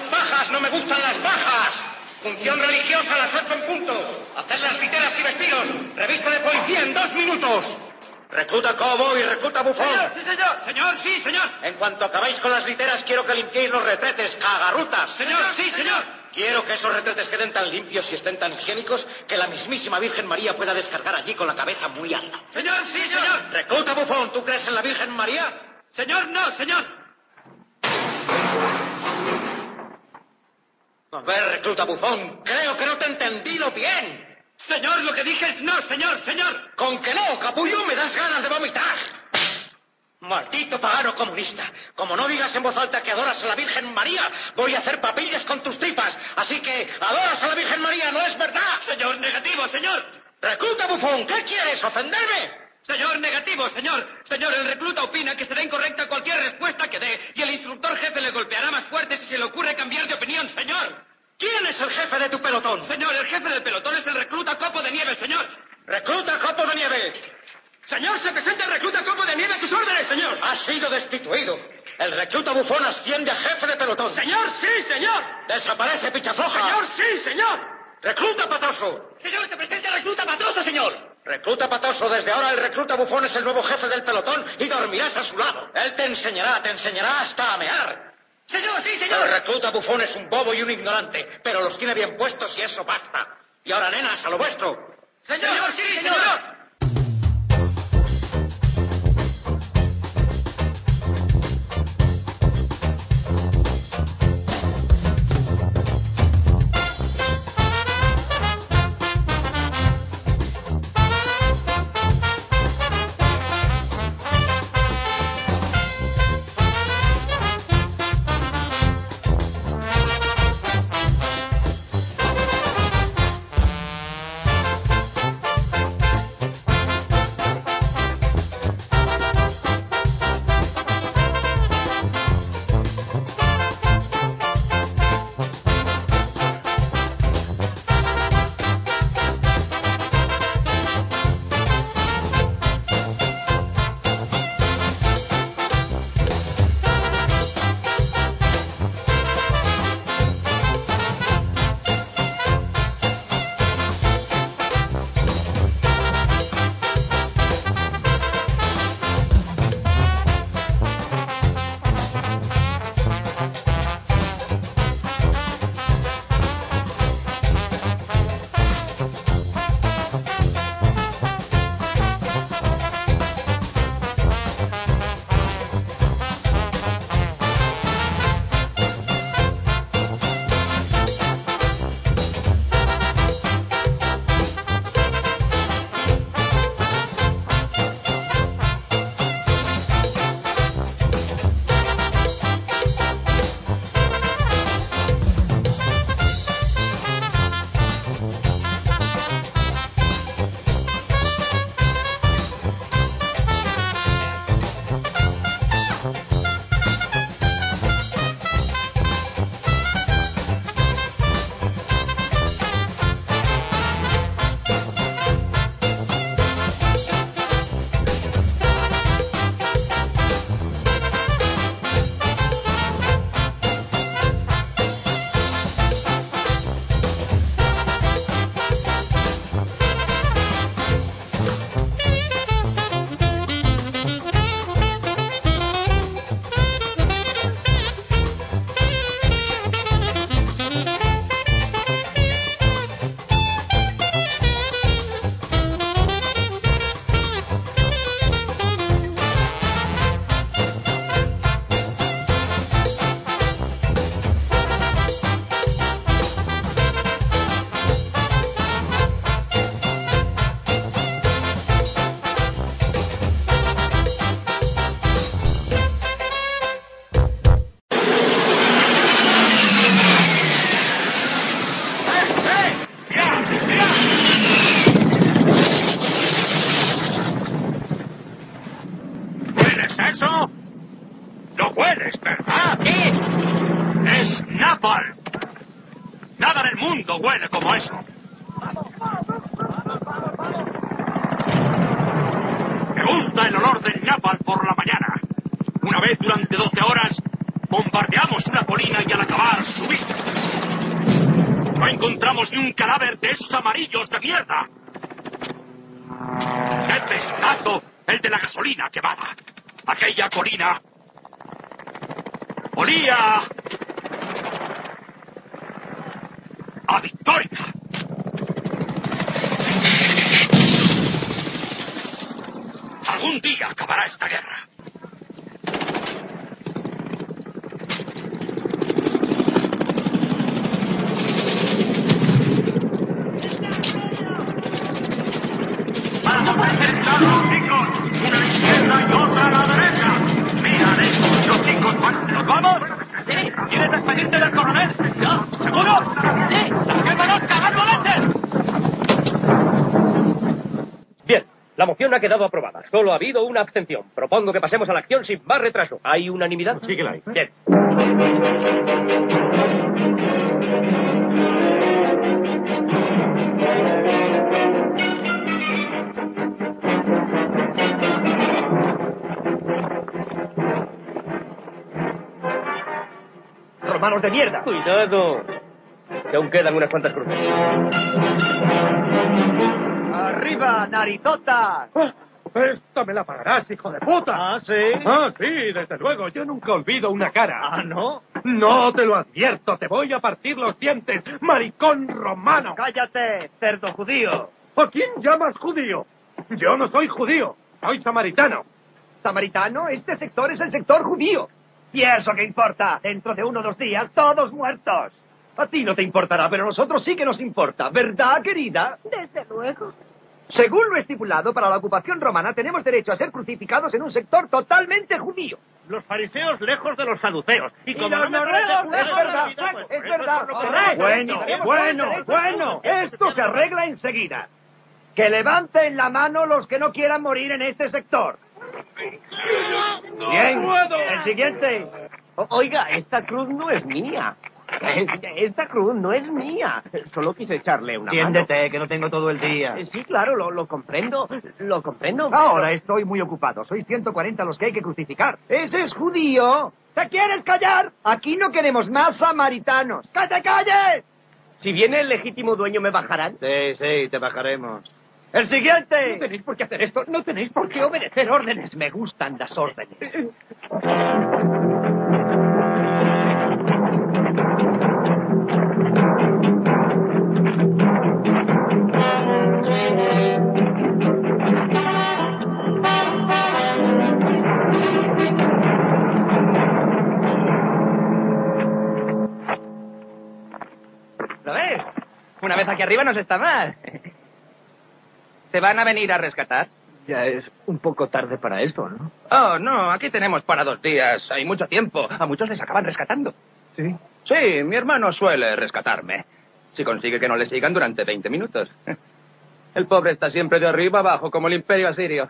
las bajas, no me gustan las bajas. Función religiosa a las 8 en punto. Haced las literas y vestidos. Revista de policía en 2 minutos. Recluta Cobo y recluta Bufón. Señor, sí, señor. Señor, sí, señor. En cuanto acabáis con las literas, quiero que limpiéis los retretes, cagarrutas. Señor, sí, señor. Quiero que esos retretes queden tan limpios y estén tan higiénicos que la mismísima Virgen María pueda descargar allí con la cabeza muy alta. Señor, sí, señor. Recluta Bufón, ¿tú crees en la Virgen María? Señor, no, señor. A ver, recluta Bufón, creo que no te he entendido bien. Señor, lo que dije es no, señor, señor. Con que no, capullo, me das ganas de vomitar. Maldito pagano comunista. Como no digas en voz alta que adoras a la Virgen María, voy a hacer papillas con tus tripas. Así que, adoras a la Virgen María, ¿no es verdad? Señor, negativo, señor. Recluta Bufón, ¿qué quieres, ofenderme? Señor, negativo, señor. Señor, el recluta opina que será incorrecta cualquier respuesta que dé y el instructor jefe le golpeará más fuerte si se le ocurre cambiar de opinión, señor. ¿Quién es el jefe de tu pelotón? Señor, el jefe del pelotón es el recluta Copo de Nieve, señor. ¡Recluta Copo de Nieve! Señor, se presenta el recluta Copo de Nieve a sus órdenes, señor. Ha sido destituido. El recluta Bufón asciende a jefe de pelotón. Señor, sí, señor. Desaparece, pichafloja. Señor, sí, señor. Recluta Patoso. Señor, se presenta el recluta Patoso, señor. Recluta Patoso, desde ahora el recluta Bufón es el nuevo jefe del pelotón y dormirás a su lado. Él te enseñará hasta a mear. Señor, sí, señor. El recluta Bufón es un bobo y un ignorante, pero los tiene bien puestos y eso basta. Y ahora, nenas, a lo vuestro. Señor, sí, señor. eso? ¿Lo hueles, verdad? ¿Qué? Es napalm. Nada del mundo huele como eso. Me gusta el olor del napalm por la mañana. Una vez durante 12 horas bombardeamos una colina y al acabar subí encontramos ni un cadáver de esos amarillos de mierda. ¡Qué pescado el de la gasolina quemada! Aquella colina olía a victoria. Algún día acabará esta guerra. Vamos a acercarnos, chicos. Una a la izquierda y otra a la derecha. Mira, los chicos, ¿nos vamos? Sí. ¿Quieres despedirte del coronel? ¿Yo? ¿Seguro? Sí. ¡Que conozca, ¡al volante! Bien, la moción ha quedado aprobada. Solo ha habido una abstención. Propongo que pasemos a la acción sin más retraso. ¿Hay unanimidad? Sí que la hay. Bien. ¡Romanos de mierda! ¡Cuidado! Que aún quedan unas cuantas cruces. ¡Arriba, narizota! Esta me la pagarás, hijo de puta. ¿Ah, sí? Ah, sí, desde luego. Yo nunca olvido una cara. ¿Ah, no? No, te lo advierto. Te voy a partir los dientes, maricón romano. ¡Cállate, cerdo judío! ¿A quién llamas judío? Yo no soy judío. Soy samaritano. ¿Samaritano? Este sector es el sector judío. ¿Y eso qué importa? Dentro de 1 o 2 días, todos muertos. A ti no te importará, pero a nosotros sí que nos importa. ¿Verdad, querida? Desde luego. Según lo estipulado para la ocupación romana, tenemos derecho a ser crucificados en un sector totalmente judío. Los fariseos lejos de los saduceos. Y los noruegos, es verdad, es verdad. Bueno. Esto se arregla enseguida. Que levanten la mano los que no quieran morir en este sector. Bien, el siguiente. Oiga, esta cruz no es mía. Esta cruz no es mía. Solo quise echarle una Tiéndete, que no tengo todo el día. Sí, claro, lo comprendo. Lo comprendo. Ahora estoy muy ocupado. Sois 140 los que hay que crucificar. ¡Ese es judío! ¿Te quieres callar? Aquí no queremos más samaritanos. ¡Que te calles! Si viene el legítimo dueño, ¿me bajarán? Sí, te bajaremos. ¡El siguiente! No tenéis por qué hacer esto. No tenéis por qué obedecer órdenes. Me gustan las órdenes. ¿Lo ves? Una vez aquí arriba no se está mal. ¿Te van a venir a rescatar? Ya es un poco tarde para esto, ¿no? Oh, no, aquí tenemos para 2 días. Hay mucho tiempo. A muchos les acaban rescatando. Sí. Sí, mi hermano suele rescatarme. Si consigue que no le sigan durante 20 minutos. El pobre está siempre de arriba abajo, como el imperio asirio.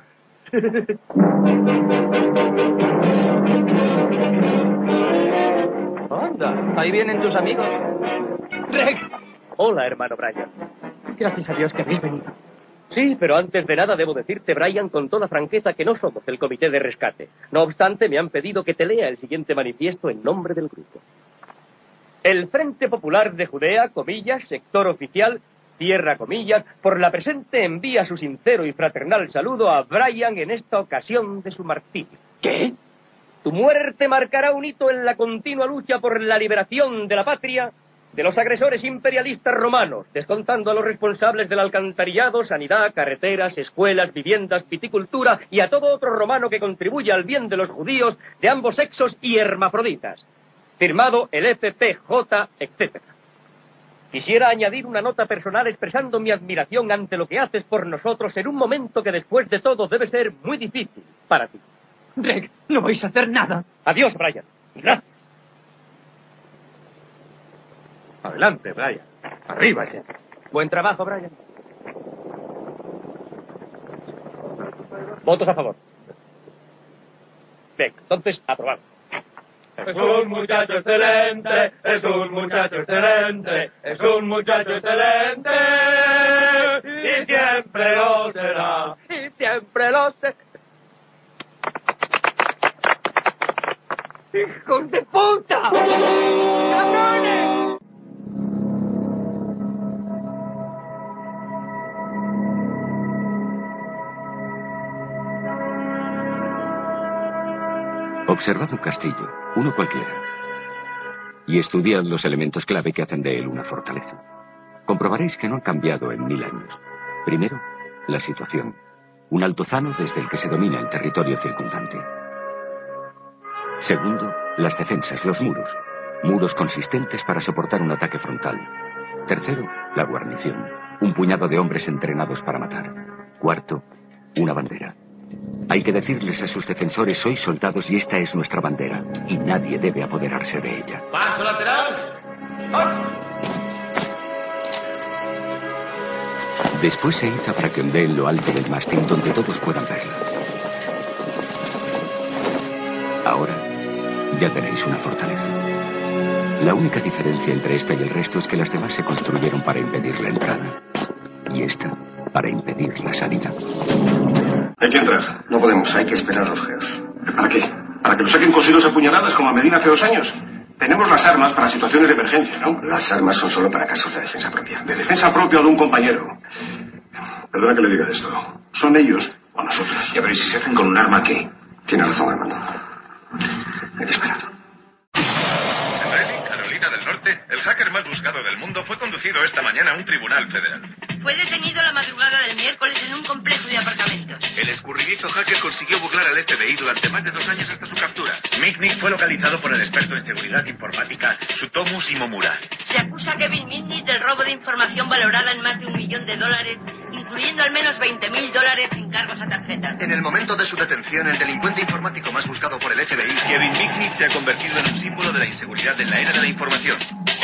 Anda, ahí vienen tus amigos. ¡Greg! Hola, hermano Brian. Gracias a Dios que habéis venido. Sí, pero antes de nada debo decirte, Brian, con toda franqueza, que no somos el comité de rescate. No obstante, me han pedido que te lea el siguiente manifiesto en nombre del grupo. El Frente Popular de Judea, comillas, sector oficial, cierra comillas, por la presente envía su sincero y fraternal saludo a Brian en esta ocasión de su martirio. ¿Qué? Tu muerte marcará un hito en la continua lucha por la liberación de la patria de los agresores imperialistas romanos, descontando a los responsables del alcantarillado, sanidad, carreteras, escuelas, viviendas, viticultura y a todo otro romano que contribuya al bien de los judíos de ambos sexos y hermafroditas. Firmado el FPJ, etc. Quisiera añadir una nota personal expresando mi admiración ante lo que haces por nosotros en un momento que después de todo debe ser muy difícil para ti. Greg, no vais a hacer nada. Adiós, Brian. Gracias. Adelante, Brian. Arriba, ya. Buen trabajo, Brian. Votos a favor. Bien, entonces, aprobado. Es un muchacho excelente, es un muchacho excelente, es un muchacho excelente, y siempre lo será. Y siempre lo sé. ¡Hijos de puta! ¡Cabrones! Observad un castillo, uno cualquiera, y estudiad los elementos clave que hacen de él una fortaleza. Comprobaréis que no han cambiado en 1000 años. Primero, la situación. Un altozano desde el que se domina el territorio circundante. Segundo, las defensas, los muros. Muros consistentes para soportar un ataque frontal. Tercero, la guarnición. Un puñado de hombres entrenados para matar. Cuarto, una bandera. Hay que decirles a sus defensores: sois soldados y esta es nuestra bandera, y nadie debe apoderarse de ella. ¡Paso lateral! ¡Oh! Después se iza para que ondee en lo alto del mástil donde todos puedan verla. Ahora ya tenéis una fortaleza. La única diferencia entre esta y el resto es que las demás se construyeron para impedir la entrada y esta para impedir la salida. Hay que entrar. No podemos, hay que esperar a los geos. ¿Para qué? ¿Para que nos saquen cosidos a puñaladas como a Medina hace 2 años? Tenemos las armas para situaciones de emergencia, ¿no? Las armas son solo para casos de defensa propia. De defensa propia o de un compañero. Perdona que le diga esto. ¿Son ellos o nosotros? Ya, pero ¿y si se hacen con un arma qué? Tiene razón, hermano. Hay que esperar. En Reading, Carolina del Norte, el hacker más buscado del mundo fue conducido esta mañana a un tribunal federal. Fue detenido la madrugada del miércoles en un complejo de apartamentos. El escurridizo hacker consiguió burlar al FBI durante más de 2 años hasta su captura. Mitnick fue localizado por el experto en seguridad informática Tsutomu Shimomura. Se acusa a Kevin Mitnick del robo de información valorada en más de $1 millón, incluyendo al menos $20.000 en cargos a tarjetas. En el momento de su detención, el delincuente informático más buscado por el FBI... Kevin Mitnick se ha convertido en un símbolo de la inseguridad en la era de la información.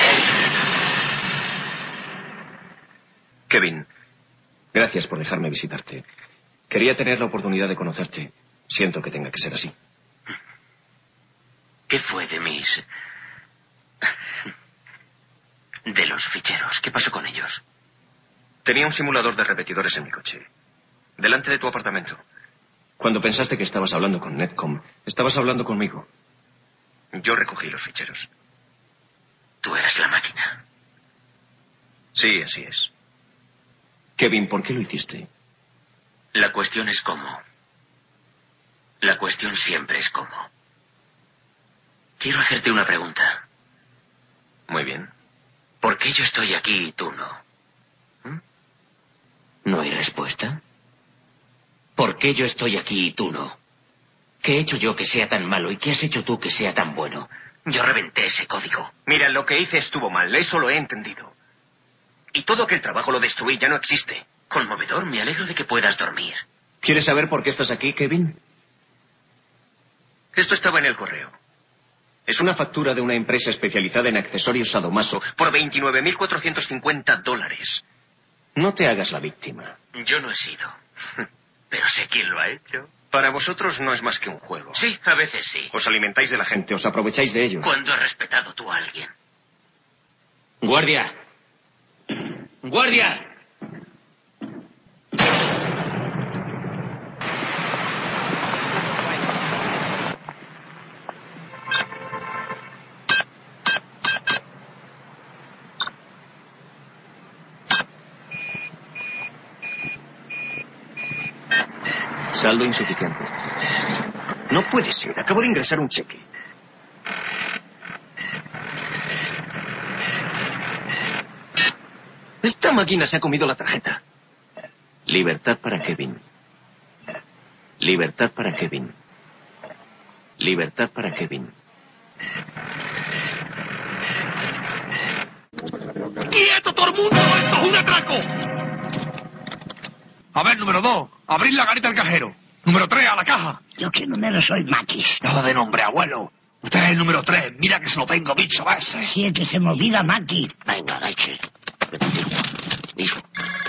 Kevin, gracias por dejarme visitarte. Quería tener la oportunidad de conocerte. Siento que tenga que ser así. ¿Qué fue de de los ficheros? ¿Qué pasó con ellos? Tenía un simulador de repetidores en mi coche, delante de tu apartamento. Cuando pensaste que estabas hablando con Netcom, estabas hablando conmigo. Yo recogí los ficheros. ¿Tú eras la máquina? Sí, así es. Kevin, ¿por qué lo hiciste? La cuestión es cómo. La cuestión siempre es cómo. Quiero hacerte una pregunta. Muy bien. ¿Por qué yo estoy aquí y tú no? ¿No hay respuesta? ¿Por qué yo estoy aquí y tú no? ¿Qué he hecho yo que sea tan malo y qué has hecho tú que sea tan bueno? Yo reventé ese código. Mira, lo que hice estuvo mal, eso lo he entendido. Y todo aquel trabajo lo destruí, ya no existe. Conmovedor, me alegro de que puedas dormir. ¿Quieres saber por qué estás aquí, Kevin? Esto estaba en el correo. Es una factura de una empresa especializada en accesorios sadomaso por $29.450. No te hagas la víctima. Yo no he sido. Pero sé quién lo ha hecho. Para vosotros no es más que un juego. Sí, a veces sí. Os alimentáis de la gente, os aprovecháis de ellos. ¿Cuándo has respetado tú a alguien? ¡Guardia! ¡Guardia! Saldo insuficiente. No puede ser. Acabo de ingresar un cheque. Esta máquina se ha comido la tarjeta. Libertad para Kevin. Libertad para Kevin. Libertad para Kevin. ¡Quieto todo el mundo! ¡Esto es un atraco! A ver, número 2, abrir la garita al cajero. Número 3, a la caja. Yo qué número soy, Maquis. Nada de nombre, abuelo. Usted es el número 3. Mira que se lo tengo dicho a ese. Sí, es que se me olvida, Maquis. Venga, leche. Hijo.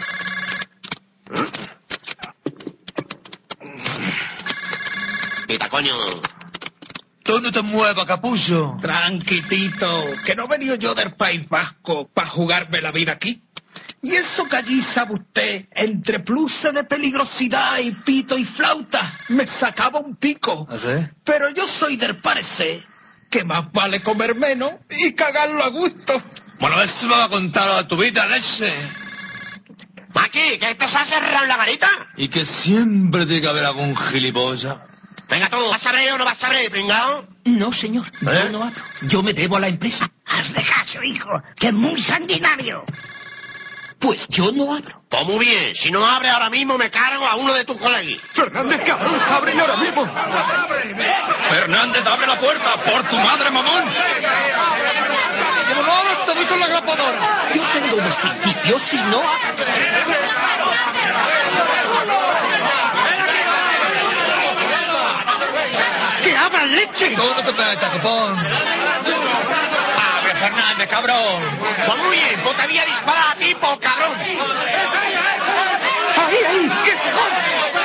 Quita, coño. Tú no te muevas, capullo. Tranquitito, que no he venido yo del País Vasco para jugarme la vida aquí. Y eso que allí, sabe usted, entre pluses de peligrosidad y pito y flauta, me sacaba un pico. ¿Ah, sí? Pero yo soy del parecer que más vale comer menos y cagarlo a gusto. Bueno, eso me va a contar a tu vida, leche. Maki, ¿que esto se ha cerrado en la garita? Y que siempre tiene que haber algún gilipollas. Venga tú, ¿vas a abrir o no vas a abrir, pringao? No, señor, yo no abro. Yo me debo a la empresa. Hazle caso, hijo, que es muy sanguinario. Pues yo no abro. Pues muy bien, si no abre ahora mismo me cargo a uno de tus colegas. Fernández, cabrón, abre ahora mismo. Fernández, abre la puerta, por tu madre, mamón. Como ahora te doy con la grapadora. Yo tengo unos principios y no abro. ¡Que abran leche! Tú no te metas, copón. Abre, Fernández, cabrón. Pues muy bien, pues te voy a disparar a ti, por cabrón. ¡Ahí, que se joda!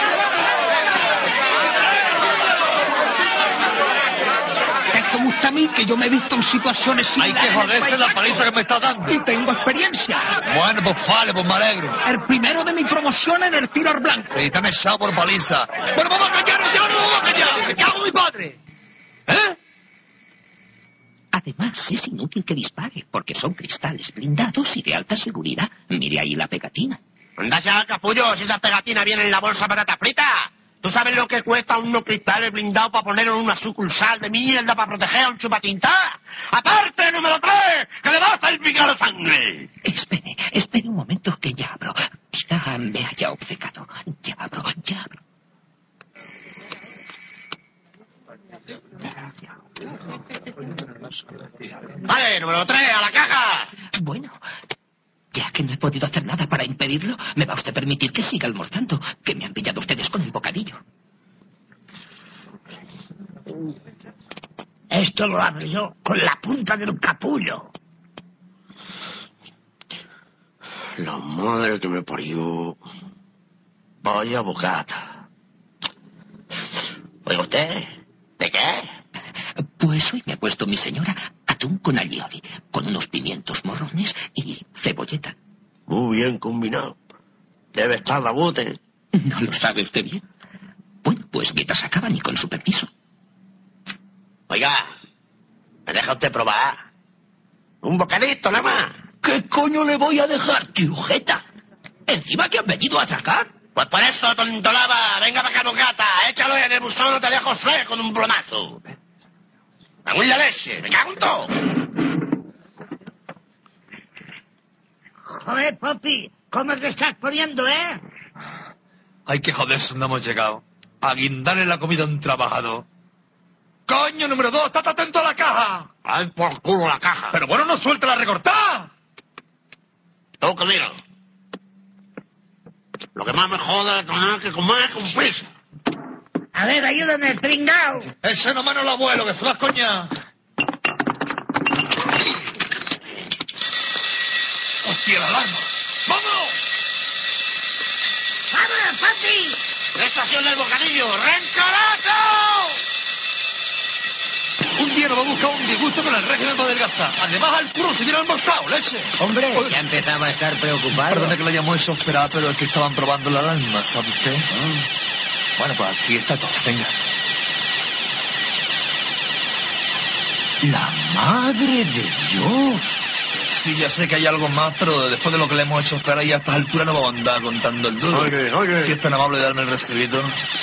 Es como usted a mí, que yo me he visto en situaciones similares. Hay que joderse la paliza que me está dando. Y tengo experiencia. Bueno, pues vale, pues me alegro. El primero de mi promoción en el tiro al blanco. Sí, te me echado por paliza. Pero vamos a callar, ya no vamos a callar. ¡Me cago en mi padre! ¿Eh? Además, es inútil que dispare, porque son cristales blindados y de alta seguridad. Mire ahí la pegatina. Anda ya, capullo, si esa pegatina viene en la bolsa patata frita. ¿Tú sabes lo que cuesta unos cristales blindados para poner en una sucursal de mierda para proteger a un chupatinta? ¡Aparte, número 3! ¡Que le vas a salpicar la sangre! Espere un momento que ya abro. Quizá me haya obcecado. Ya abro. Vale, número 3, a la caja. Bueno, ya que no he podido hacer nada para impedirlo, ¿me va usted a permitir que siga almorzando? Que me han pillado ustedes con el bocadillo. Esto lo abro yo con la punta del capullo. La madre que me parió. Vaya bocata. Oiga usted, ¿de qué? Pues hoy me ha puesto mi señora atún con alioli, con unos pimientos morrones y cebolleta. Muy bien combinado. Debe estar la bote. ¿No lo sabe usted bien? Bueno, pues mientras acaban y con su permiso. Oiga, ¿me deja usted probar? Un bocadito nada más. ¿Qué coño le voy a dejar, tío jeta? ¿Encima que han venido a atracar? Pues por eso, tontolaba, venga para acá, bocata, échalo en el buzón o te dejo seco con un plomazo. ¡Me hago en la leche! ¡Me cago en todo! Joder, papi, ¿cómo te estás poniendo, eh? Hay que joderse, no hemos llegado. A guindarle la comida a un trabajador. ¡Coño, número 2! ¡Estate atento a la caja! ¡Ay, por culo la caja! Pero bueno, no suelta la recortada. Tú que mira. Lo que más me joda es tener que comer con prisa. A ver, ayúdame, pringao. Ese nomás no lo abuelo, que se va a coñar. ¡Hostia, la alarma! ¡Vámonos! ¡Vámonos, papi! ¡Estación del bocadillo! ¡Rencarato! Un día nos va a buscar un disgusto con el régimen para adelgazar. Además, al puro se viene almorzado, leche. Hombre, ya empezaba a estar preocupado. Perdone que lo hayamos hecho esperar, pero es que estaban probando la alarma, ¿sabe usted? Bueno, pues aquí está todo, venga. ¡La madre de Dios! Sí, ya sé que hay algo más, pero después de lo que le hemos hecho esperar y a estas alturas no vamos a andar contando el duro. Oye. Si es tan amable de darme el recibito.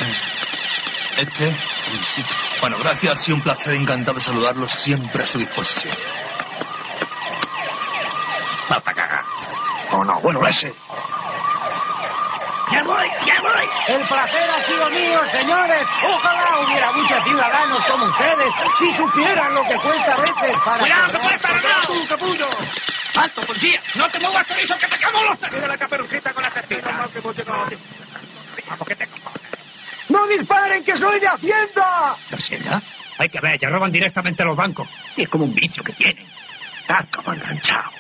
Sí. Bueno, gracias, ha sido un placer, encantado de saludarlo, siempre a su disposición. ¡Basta caga! Oh, no, bueno, ese. ¡Ya voy! El placer ha sido mío, señores. Ojalá hubiera muchos ciudadanos como ustedes si supieran lo que cuesta a veces para... ¡Cuidado, que puede estar armado! ¡Tu capullo! ¡Alto, policía! ¡No te muevas, chorizo, que te cago los... ¡Mira la caperucita con la cestita! ¡Vamos, que te cojones! ¡No disparen, que soy de Hacienda! ¿La Hacienda? Hay que ver, ya roban directamente a los bancos. Y es como un bicho que tienen. Está como enganchado.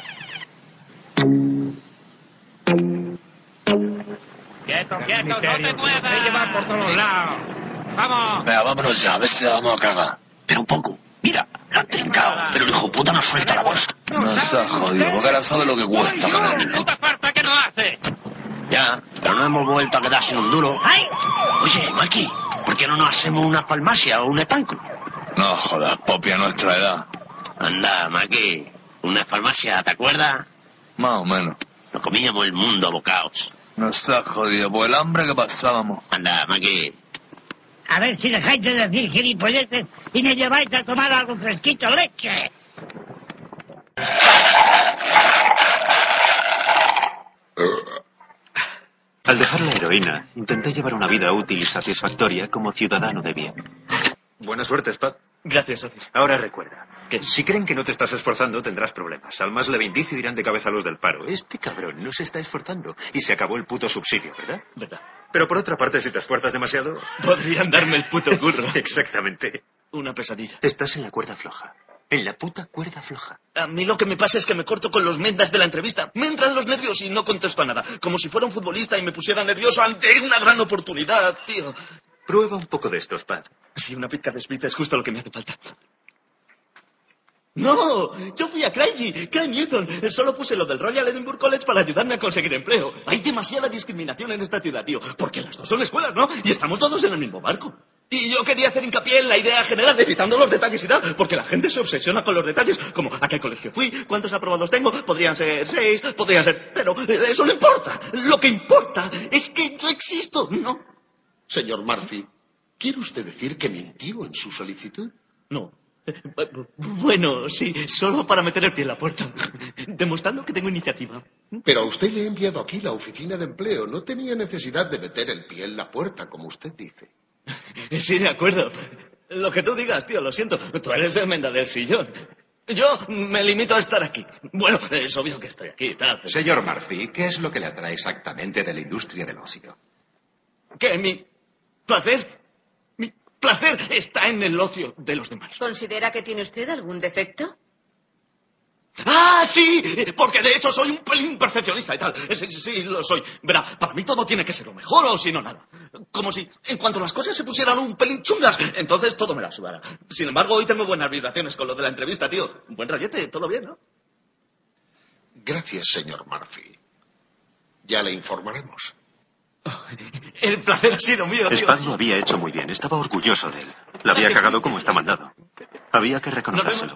Quieto, no te muevas. Te llevan por todos lados. ¡Vamos! Venga, vámonos ya, a ver si le vamos a cagar. Pero un poco. Mira, la han trincado, pero el hijo puta no suelta la bolsa. No está jodido, porque ahora sabe lo que cuesta ganarlo. ¡Puta falta que no hace! Ya, pero no hemos vuelto a quedar sin un duro. ¡Ay! Oye, Maki, ¿por qué no nos hacemos una farmacia o un estanco? No jodas, Popi, a nuestra edad. Anda, Maki, una farmacia, ¿te acuerdas? Más o menos. Nos comíamos el mundo a bocados. No está jodido, por el hambre que pasábamos. Anda, Maki. A ver si dejáis de decir gilipolleces y me lleváis a tomar algo fresquito, leche. Al dejar la heroína, intenté llevar una vida útil y satisfactoria como ciudadano de bien. Buena suerte, Spad. Gracias, Otis. Ahora recuerda, que si creen que no te estás esforzando, tendrás problemas. Al más le indicio irán de cabeza a los del paro. Este cabrón no se está esforzando. Y se acabó el puto subsidio, ¿verdad? ¿Verdad? Pero por otra parte, si te esfuerzas demasiado... Podrían darme el puto curro. Exactamente. Una pesadilla. Estás en la cuerda floja. En la puta cuerda floja. A mí lo que me pasa es que me corto con los mendas de la entrevista. Me entran los nervios y no contesto a nada. Como si fuera un futbolista y me pusiera nervioso ante una gran oportunidad, tío. Prueba un poco de esto, Spad. Sí, una pizca de Spit es justo lo que me hace falta. No, yo fui a Craig Newton. Solo puse lo del Royal Edinburgh College para ayudarme a conseguir empleo. Hay demasiada discriminación en esta ciudad, tío. Porque las dos son escuelas, ¿no? Y estamos todos en el mismo barco. Y yo quería hacer hincapié en la idea general, evitando los detalles y tal, porque la gente se obsesiona con los detalles, como a qué colegio fui, cuántos aprobados tengo, podrían ser 6, podrían ser... Pero eso no importa. Lo que importa es que yo existo, ¿no? Señor Murphy, ¿quiere usted decir que mintió en su solicitud? No. Bueno, sí, solo para meter el pie en la puerta, demostrando que tengo iniciativa. Pero a usted le he enviado aquí la oficina de empleo. No tenía necesidad de meter el pie en la puerta, como usted dice. Sí, de acuerdo. Lo que tú digas, tío, lo siento. Tú eres el menda del sillón. Yo me limito a estar aquí. Bueno, es obvio que estoy aquí, tal. Señor Murphy, ¿qué es lo que le atrae exactamente de la industria del ocio? Que mi placer está en el ocio de los demás. ¿Considera que tiene usted algún defecto? ¡Ah, sí! Porque de hecho soy un pelín perfeccionista y tal. Sí, lo soy. Verá, para mí todo tiene que ser lo mejor o si no, nada. Como si en cuanto las cosas se pusieran un pelín chungas, entonces todo me la sudara. Sin embargo, hoy tengo buenas vibraciones con lo de la entrevista, tío. Un buen rayete, todo bien, ¿no? Gracias, señor Murphy. Ya le informaremos. El placer ha sido mío, tío. Spad lo había hecho muy bien. Estaba orgulloso de él. La había cagado como está mandado. Había que reconocérselo.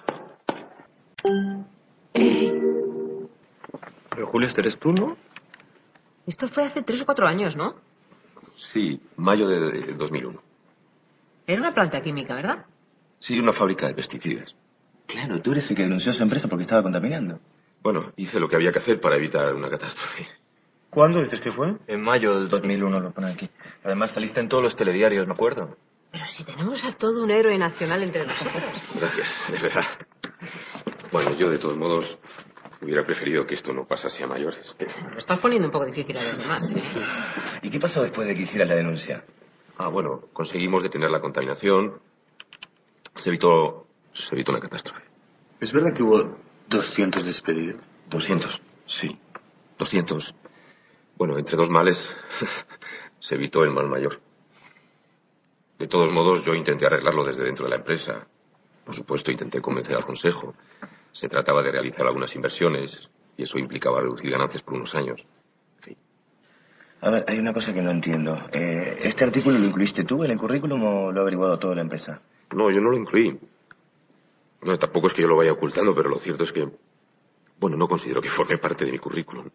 Pero Julio, este eres tú, ¿no? Esto fue hace 3 o 4 años, ¿no? Sí, mayo de 2001. Era una planta química, ¿verdad? Sí, una fábrica de pesticidas. Claro, tú eres el que denunció a esa empresa porque estaba contaminando. Bueno, hice lo que había que hacer para evitar una catástrofe. ¿Cuándo dices que fue? En mayo del 2001 lo pone aquí. Además saliste en todos los telediarios, me acuerdo. Pero si tenemos a todo un héroe nacional entre nosotros. Gracias, de verdad. Bueno, yo de todos modos hubiera preferido que esto no pasase a mayores. Lo estás poniendo un poco difícil a los demás, ¿eh? ¿Y qué pasó después de que hicieras la denuncia? Ah, bueno, conseguimos detener la contaminación. Se evitó una catástrofe. ¿Es verdad que hubo 200 despedidos? 200, sí. 200. Bueno, entre dos males se evitó el mal mayor. De todos modos, yo intenté arreglarlo desde dentro de la empresa. Por supuesto, intenté convencer al consejo. Se trataba de realizar algunas inversiones y eso implicaba reducir ganancias por unos años. En fin. A ver, hay una cosa que no entiendo. ¿Este artículo lo incluiste tú en el currículum o lo ha averiguado toda la empresa? No, yo no lo incluí. No, tampoco es que yo lo vaya ocultando, pero lo cierto es que... Bueno, no considero que forme parte de mi currículum.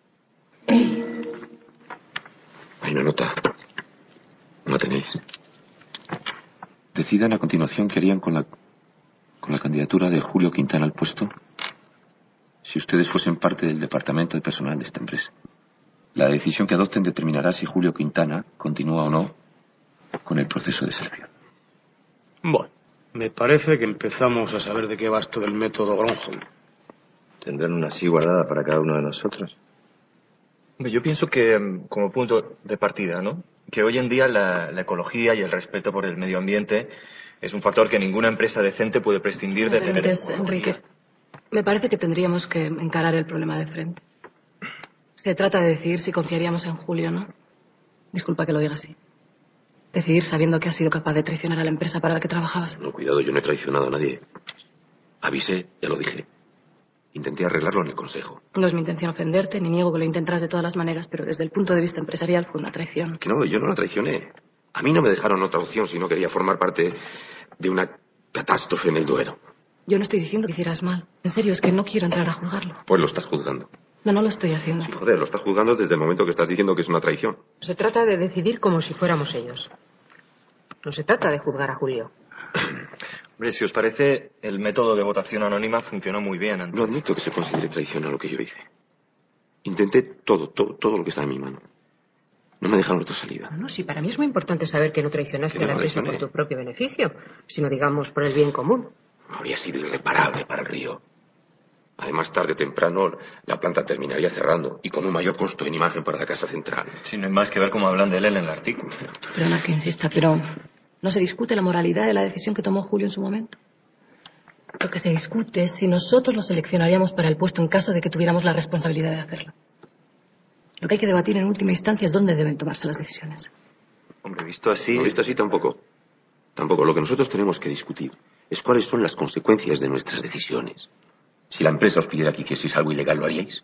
Hay una nota. ¿No la tenéis? Decidan a continuación qué harían con la candidatura de Julio Quintana al puesto si ustedes fuesen parte del departamento de personal de esta empresa. La decisión que adopten determinará si Julio Quintana continúa o no con el proceso de selección. Bueno, me parece que empezamos a saber de qué va esto del método Gronholm. ¿Tendrán una así guardada para cada uno de nosotros? Yo pienso que, como punto de partida, ¿no? Que hoy en día la ecología y el respeto por el medio ambiente es un factor que ninguna empresa decente puede prescindir de tener en cuenta. Enrique, me parece que tendríamos que encarar el problema de frente. Se trata de decidir si confiaríamos en Julio o no. Disculpa que lo diga así. Decidir sabiendo que has sido capaz de traicionar a la empresa para la que trabajabas. No, cuidado, yo no he traicionado a nadie. Avisé, ya lo dije. Intenté arreglarlo en el consejo. No es mi intención ofenderte, ni niego que lo intentarás de todas las maneras, pero desde el punto de vista empresarial fue una traición. Que no, yo no la traicioné. A mí no me dejaron otra opción si no quería formar parte de una catástrofe en el Duero. Yo no estoy diciendo que hicieras mal. En serio, es que no quiero entrar a juzgarlo. Pues lo estás juzgando. No, no lo estoy haciendo. Sí, joder, lo estás juzgando desde el momento que estás diciendo que es una traición. Se trata de decidir como si fuéramos ellos. No se trata de juzgar a Julio. Hombre, si os parece, el método de votación anónima funcionó muy bien antes. No admito que se considere traición a lo que yo hice. Intenté todo lo que estaba en mi mano. No me dejaron otra salida. No, sí, para mí es muy importante saber que no traicionaste Que a la no empresa por traicioné. tu propio beneficio, sino, digamos, por el bien común. Habría sido irreparable para el río. Además, tarde o temprano, la planta terminaría cerrando y con un mayor costo en imagen para la casa central. Si no hay más que ver cómo hablan de él en el artículo. Perdona que insista, pero ¿no se discute la moralidad de la decisión que tomó Julio en su momento? Lo que se discute es si nosotros lo seleccionaríamos para el puesto en caso de que tuviéramos la responsabilidad de hacerlo. Lo que hay que debatir en última instancia es dónde deben tomarse las decisiones. Hombre, visto así... No, visto así tampoco. Tampoco. Lo que nosotros tenemos que discutir es cuáles son las consecuencias de nuestras decisiones. Si la empresa os pidiera que hicieseis algo ilegal, ¿lo haríais?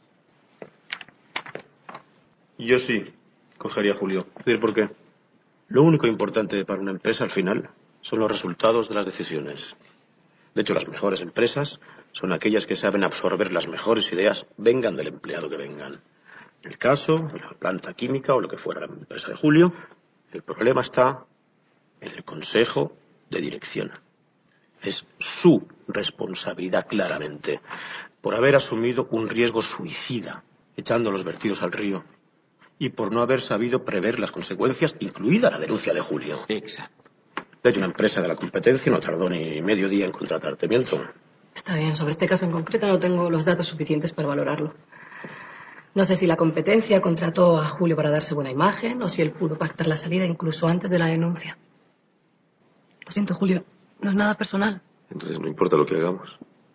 Yo sí, cogería a Julio. ¿Por qué? Lo único importante para una empresa al final son los resultados de las decisiones. De hecho, las mejores empresas son aquellas que saben absorber las mejores ideas, vengan del empleado que vengan. En el caso de la planta química o lo que fuera la empresa de Julio, el problema está en el consejo de dirección. Es su responsabilidad, claramente, por haber asumido un riesgo suicida, echando los vertidos al río, y por no haber sabido prever las consecuencias, incluida la denuncia de Julio. Exacto. De hecho, una empresa de la competencia no tardó ni medio día en contratarte, ¿miento? Está bien, sobre este caso en concreto no tengo los datos suficientes para valorarlo. No sé si la competencia contrató a Julio para darse buena imagen o si él pudo pactar la salida incluso antes de la denuncia. Lo siento, Julio, no es nada personal. Entonces no importa lo que hagamos.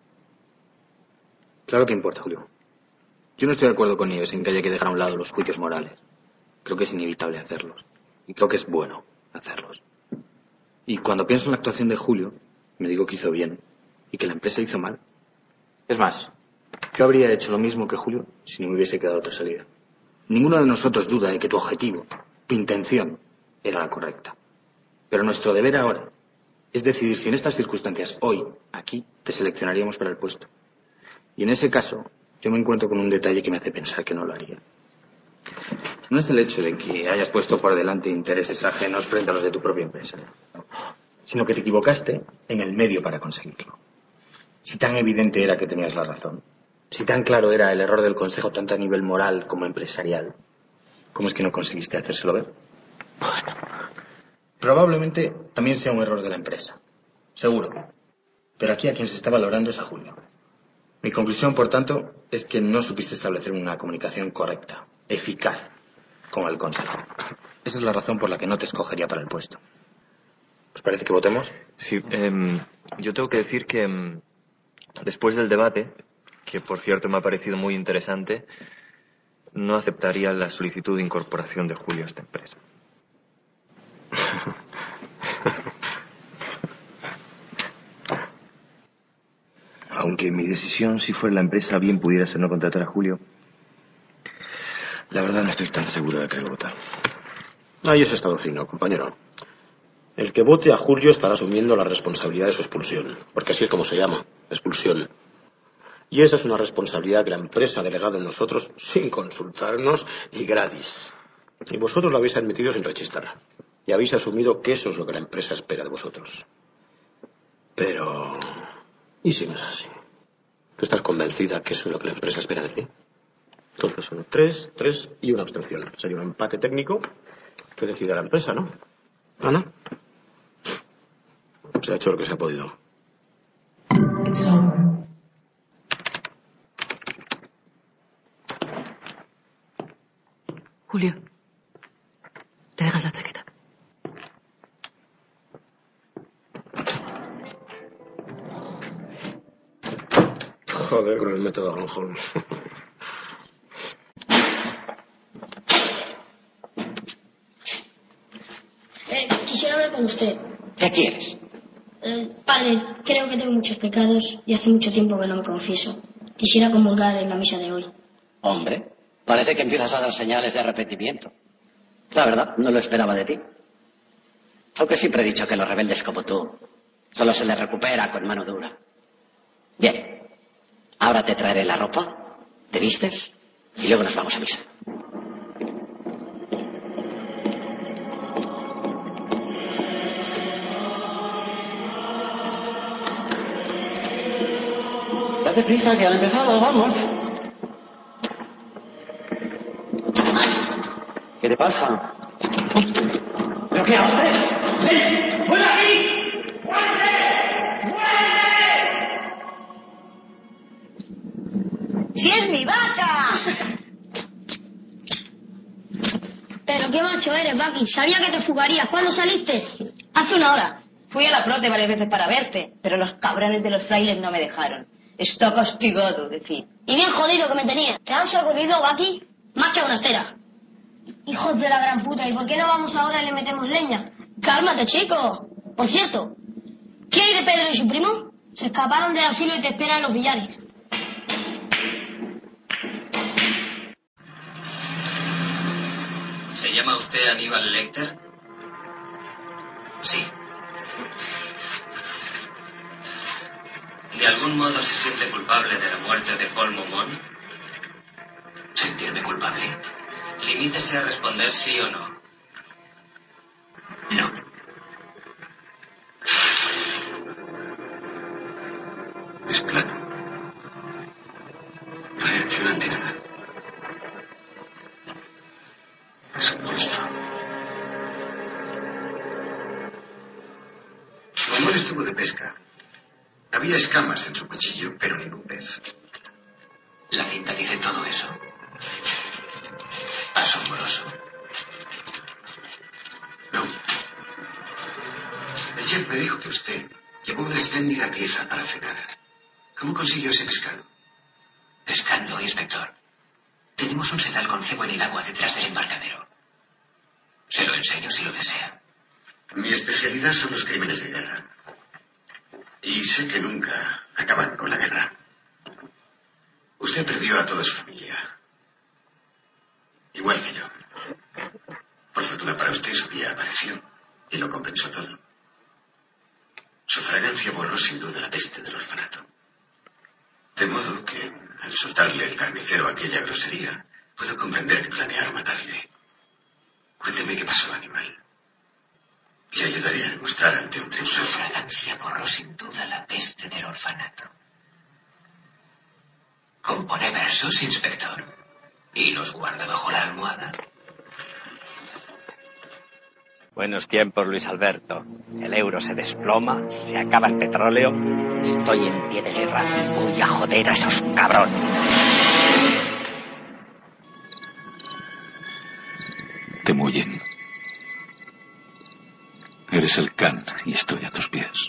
Claro que importa, Julio. Yo no estoy de acuerdo con ellos en que haya que dejar a un lado los juicios morales. Creo que es inevitable hacerlos. Y creo que es bueno hacerlos. Y cuando pienso en la actuación de Julio, me digo que hizo bien y que la empresa hizo mal. Es más, yo habría hecho lo mismo que Julio si no me hubiese quedado otra salida. Ninguno de nosotros duda de que tu objetivo, tu intención, era la correcta. Pero nuestro deber ahora es decidir si en estas circunstancias, hoy, aquí, te seleccionaríamos para el puesto. Y en ese caso, yo me encuentro con un detalle que me hace pensar que no lo haría. No es el hecho de que hayas puesto por delante intereses ajenos frente a los de tu propia empresa, sino que te equivocaste en el medio para conseguirlo. Si tan evidente era que tenías la razón, si tan claro era el error del consejo tanto a nivel moral como empresarial, ¿cómo es que no conseguiste hacérselo ver? Bueno, probablemente también sea un error de la empresa, seguro. Pero aquí a quien se está valorando es a Julio. Mi conclusión, por tanto, es que no supiste establecer una comunicación correcta, eficaz, con el consejo. Esa es la razón por la que no te escogería para el puesto. ¿Os parece que votemos? Sí, yo tengo que decir que después del debate, que por cierto me ha parecido muy interesante, no aceptaría la solicitud de incorporación de Julio a esta empresa. Aunque mi decisión, si fuera la empresa, bien pudiera ser no contratar a Julio, la verdad no estoy tan seguro de querer votar. Ahí es estado fino, compañero. El que vote a Julio estará asumiendo la responsabilidad de su expulsión, porque así es como se llama, expulsión. Y esa es una responsabilidad que la empresa ha delegado en nosotros sin consultarnos y gratis. Y vosotros lo habéis admitido sin rechistar. Y habéis asumido que eso es lo que la empresa espera de vosotros. Pero... ¿y si no es así? ¿Tú estás convencida que eso es lo que la empresa espera de ti? Entonces son 3 y una abstención. Sería un empate técnico que decide la empresa, ¿no? ¿Ah, no? Se ha hecho lo que se ha podido. Julio, te dejas la chaqueta. Joder, con el método Gronholm. Quisiera hablar con usted. ¿Qué quieres? Padre, creo que tengo muchos pecados y hace mucho tiempo que no me confieso. Quisiera comulgar en la misa de hoy. Hombre, parece que empiezas a dar señales de arrepentimiento. La verdad, no lo esperaba de ti. Aunque siempre he dicho que los rebeldes como tú solo se les recupera con mano dura. Bien, ahora te traeré la ropa, te vistes y luego nos vamos a misa. Date prisa, que han empezado, vamos. ¿Qué te pasa? ¿Pero qué haces? ¡Ven! ¡Vuelve aquí! ¡Vuelve! ¡Vuelve! ¡Si es mi vaca! Pero qué macho eres, Bucky. Sabía que te fugarías. ¿Cuándo saliste? Hace una hora. Fui a la prote varias veces para verte, pero los cabrones de los frailes no me dejaron. Está castigado, decía. Y bien jodido que me tenía. ¿Te han sacudido, Bucky? Más que a una estera. Hijos de la gran puta. ¿Y por qué no vamos ahora y le metemos leña? Cálmate, chico. Por cierto, ¿qué hay de Pedro y su primo? Se escaparon del asilo y te esperan en los billares. ¿Se llama usted Aníbal Lecter? Sí. ¿De algún modo se siente culpable de la muerte de Paul Momon? ¿Sentirme culpable? Limítese a responder sí o no. No. Es claro. Reacción ante nada. Es un monstruo. Momon estuvo de pesca. Había escamas en su cuchillo, pero ningún pez. La cinta dice todo eso. Asombroso. No. El chef me dijo que usted llevó una espléndida pieza para cenar. ¿Cómo consiguió ese pescado? Pescando, inspector. Tenemos un sedal con cebo en el agua detrás del embarcadero. Se lo enseño si lo desea. Mi especialidad son los crímenes de guerra. Y sé que nunca acaban con la guerra. Usted perdió a toda su familia. Igual que yo. Por fortuna para usted, su día apareció y lo compensó todo. Su fragancia borró sin duda la peste del orfanato. De modo que, al soltarle el carnicero aquella grosería, puedo comprender que planeara matarle. Cuénteme qué pasó, animal. Le ayudaré a demostrar ante un tribunal. Su fragancia borró sin duda la peste del orfanato. Compone versos, inspector, y los guarda bajo la almohada. Buenos tiempos, Luis Alberto. El euro se desploma, se acaba el petróleo. Estoy en pie de guerra. Voy a joder a esos cabrones. Temujin. Eres el Khan y estoy a tus pies.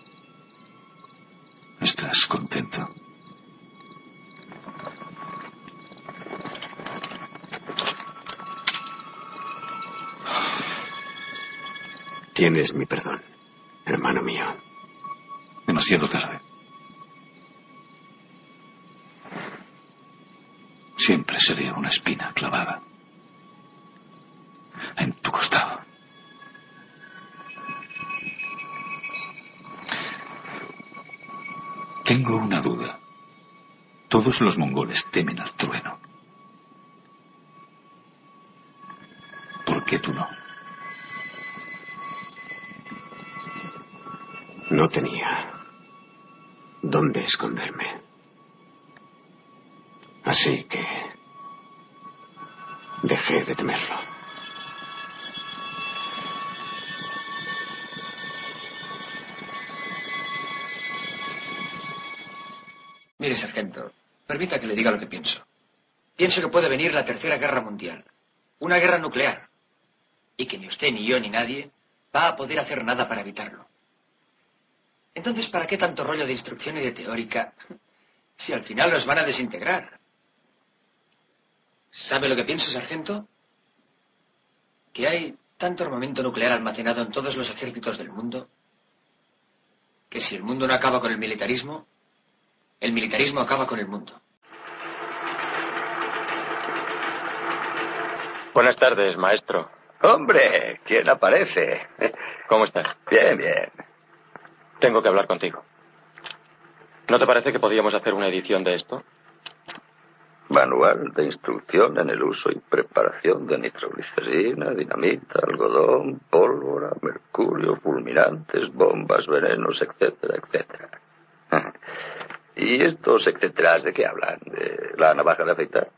¿Estás contento? Tienes mi perdón, hermano mío. Demasiado tarde. Siempre seré una espina clavada en tu costado. Tengo una duda. Todos los mongoles temen al trueno. ¿Por qué tú no? No tenía dónde esconderme. Así que dejé de temerlo. Mire, sargento, permita que le diga lo que pienso. Pienso que puede venir la Tercera Guerra Mundial. Una guerra nuclear. Y que ni usted, ni yo, ni nadie va a poder hacer nada para evitarlo. Entonces, ¿para qué tanto rollo de instrucción y de teórica si al final los van a desintegrar? ¿Sabe lo que pienso, sargento? Que hay tanto armamento nuclear almacenado en todos los ejércitos del mundo que si el mundo no acaba con el militarismo acaba con el mundo. Buenas tardes, maestro. Hombre, ¿quién aparece? ¿Cómo estás? Bien, bien. Tengo que hablar contigo. ¿No te parece que podíamos hacer una edición de esto? Manual de instrucción en el uso y preparación de nitroglicerina, dinamita, algodón, pólvora, mercurio, fulminantes, bombas, venenos, etcétera, etcétera. ¿Y estos etcéteras de qué hablan? ¿De la navaja de afeitar?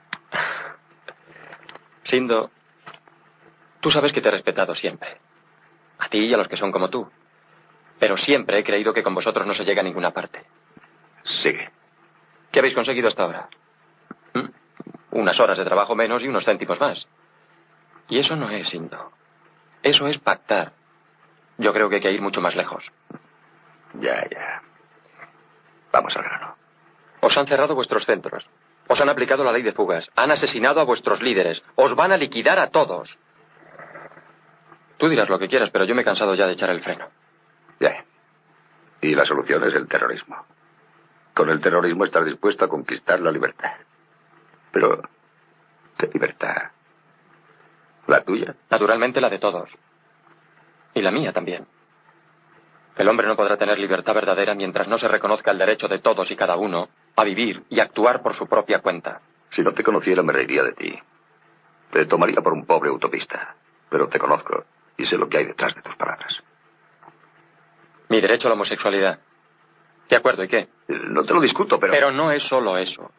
Sindo, tú sabes que te he respetado siempre. A ti y a los que son como tú. Pero siempre he creído que con vosotros no se llega a ninguna parte. Sigue. ¿Qué habéis conseguido hasta ahora? Unas horas de trabajo menos y unos céntimos más. Y eso no es, Sindo. Eso es pactar. Yo creo que hay que ir mucho más lejos. Ya. Vamos al grano. Os han cerrado vuestros centros. Os han aplicado la ley de fugas. Han asesinado a vuestros líderes. Os van a liquidar a todos. Tú dirás lo que quieras, pero yo me he cansado ya de echar el freno. Ya. Y la solución es el terrorismo. Con el terrorismo estás dispuesto a conquistar la libertad. Pero, ¿qué libertad? ¿La tuya? Naturalmente la de todos. Y la mía también. El hombre no podrá tener libertad verdadera mientras no se reconozca el derecho de todos y cada uno a vivir y actuar por su propia cuenta. Si no te conociera me reiría de ti. Te tomaría por un pobre utopista. Pero te conozco y sé lo que hay detrás de tus palabras. Mi derecho a la homosexualidad. De acuerdo, ¿y qué? No te lo discuto, pero... Pero no es solo eso.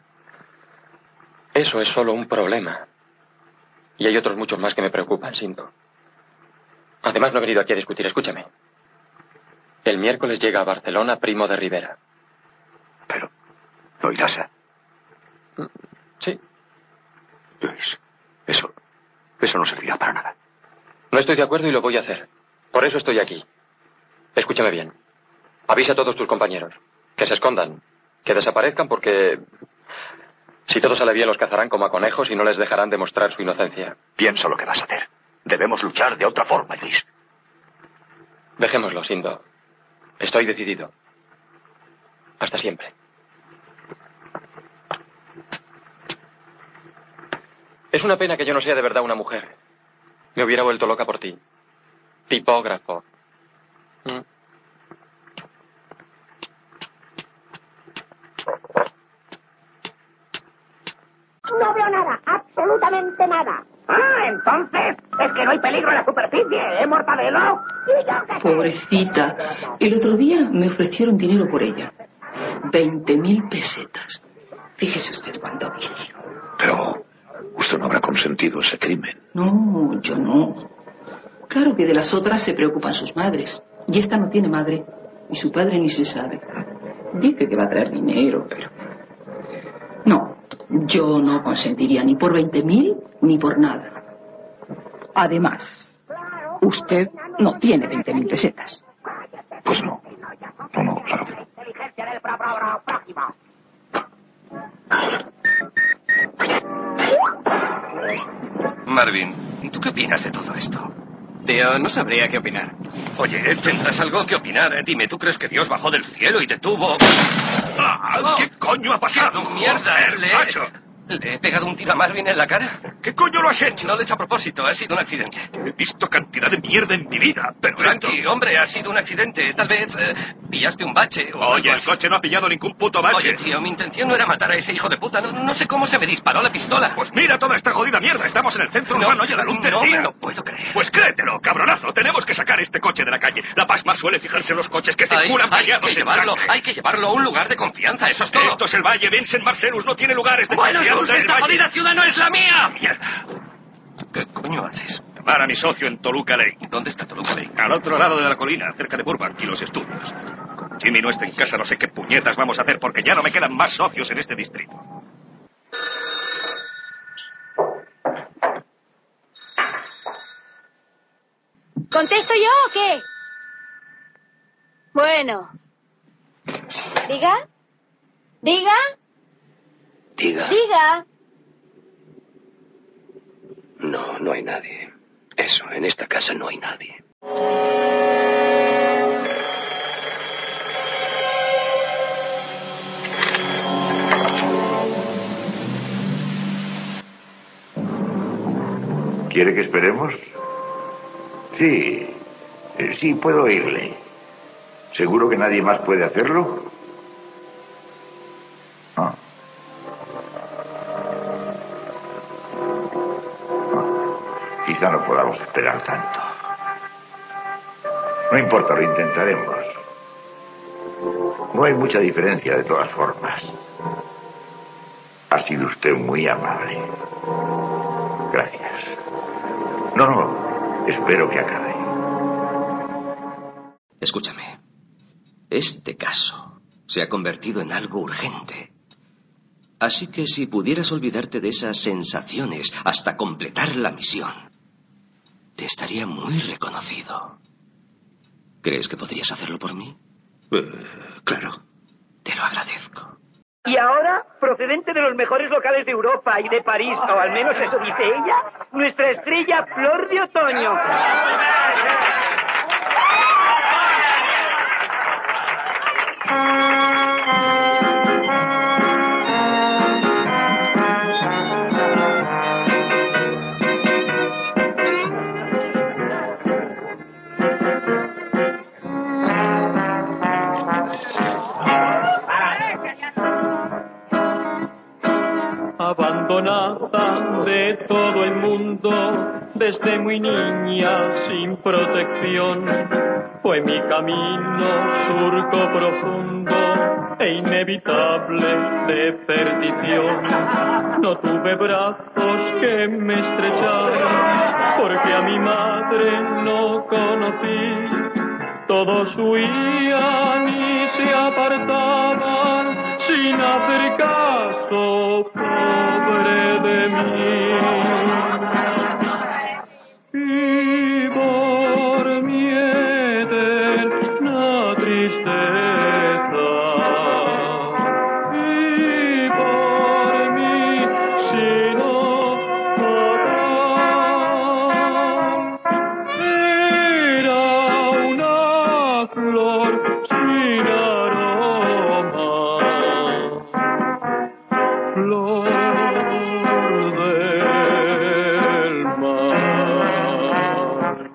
Eso es solo un problema. Y hay otros muchos más que me preocupan, Sindo. Además, no he venido aquí a discutir. Escúchame. El miércoles llega a Barcelona Primo de Rivera. Pero, ¿no irás a...? Sí. Luis, eso no servirá para nada. No estoy de acuerdo y lo voy a hacer. Por eso estoy aquí. Escúchame bien. Avisa a todos tus compañeros. Que se escondan. Que desaparezcan porque... si todo sale bien los cazarán como a conejos y no les dejarán demostrar su inocencia. Piensa lo que vas a hacer. Debemos luchar de otra forma, Luis. Dejémoslo, Sindo. Estoy decidido. Hasta siempre. Es una pena que yo no sea de verdad una mujer. Me hubiera vuelto loca por ti. Tipógrafo. No veo nada, absolutamente nada. Ah, entonces, es que no hay peligro en la superficie, ¿eh, Mortadelo? ¿Y yo qué sé? Pobrecita. El otro día me ofrecieron dinero por ella. 20.000 pesetas. Fíjese usted cuánto vicio. Pero usted no habrá consentido ese crimen. No, yo no. Claro que de las otras se preocupan sus madres. Y esta no tiene madre. Y su padre ni se sabe. Dice que va a traer dinero, pero... no, yo no consentiría ni por 20.000 ni por nada. Además, usted no tiene 20.000 pesetas. Pues no. No, claro que no. Marvin, ¿tú qué opinas de todo esto? Tío, no sabría qué opinar. Oye, tendrás algo que opinar. Dime, ¿tú crees que Dios bajó del cielo y detuvo? ¿Qué coño ha pasado? ¡Mierda, macho! ¿Le he pegado un tiro a Marvin en la cara? ¿Qué coño lo has hecho? No lo he hecho a propósito, ha sido un accidente. He visto cantidad de mierda en mi vida, pero Frankie, hombre, ha sido un accidente. Tal vez pillaste un bache o Oye, el coche no ha pillado ningún puto bache. Oye, tío, mi intención no era matar a ese hijo de puta. No sé cómo se me disparó la pistola. Pues mira toda esta jodida mierda. Estamos en el centro urbano y a la luz del día. No puedo creer. Pues créetelo, cabronazo. Tenemos que sacar este coche de la calle. La Pasma suele fijarse en los coches que circulan bañados en sangre. Hay que llevarlo a un lugar de confianza, eso es todo. Esto es el Valle, Vincent Marcellus, no tiene lugares de confianza. Bueno, esta jodida ciudad no es la mía. Mierda. ¿Qué coño haces? Llamar a mi socio en Toluca Lake. ¿Dónde está Toluca Lake? Al otro lado de la colina, cerca de Burbank y los estudios. Como Jimmy no está en casa, no sé qué puñetas vamos a hacer porque ya no me quedan más socios en este distrito. ¿Contesto yo o qué? Bueno. ¿Diga? ¿Diga? Diga. ¿Diga? No, no hay nadie. Eso, en esta casa no hay nadie. ¿Quiere que esperemos? Sí, sí puedo oírle. ¿Seguro que nadie más puede hacerlo? Ah. Quizá no podamos esperar tanto. No importa, lo intentaremos. No hay mucha diferencia de todas formas. Ha sido usted muy amable. Gracias. No, espero que acabe. Escúchame. Este caso se ha convertido en algo urgente. Así que si pudieras olvidarte de esas sensaciones hasta completar la misión, te estaría muy reconocido. ¿Crees que podrías hacerlo por mí? Claro. Te lo agradezco. Y ahora, procedente de los mejores locales de Europa y de París, o al menos eso dice ella, nuestra estrella Flor de Otoño. Abandonada de todo el mundo, desde muy niña sin protección, fue mi camino surco profundo e inevitable de perdición. No tuve brazos que me estrecharan, porque a mi madre no conocí. Todos huían y se apartaban sin hacer caso, pobre de mí. Y por mi eterna tristeza, y por mi sino fatal, era una flor sin aroma, flor del mar.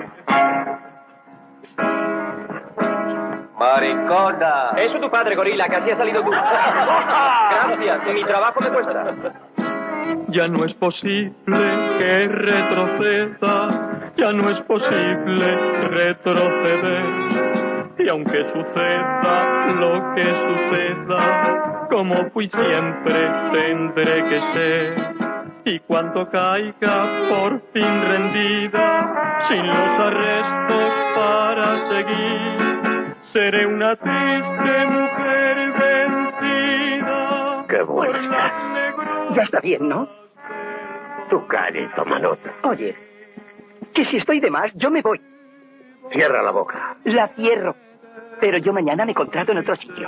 Maricona. Eso tu padre, gorila, que así ha salido tú. Gracias, mi trabajo me cuesta. Ya no es posible que retroceda, ya no es posible retroceder. Y aunque suceda lo que suceda, como fui siempre tendré que ser. Y cuando caiga por fin rendida, sin los arrestos para seguir, seré una triste mujer vencida. Qué bueno estás. Ya está bien, ¿no? Tú calla y toma nota. Oye, que si estoy de más, yo me voy. Cierra la boca. La cierro. Pero yo mañana me contrato en otro sitio.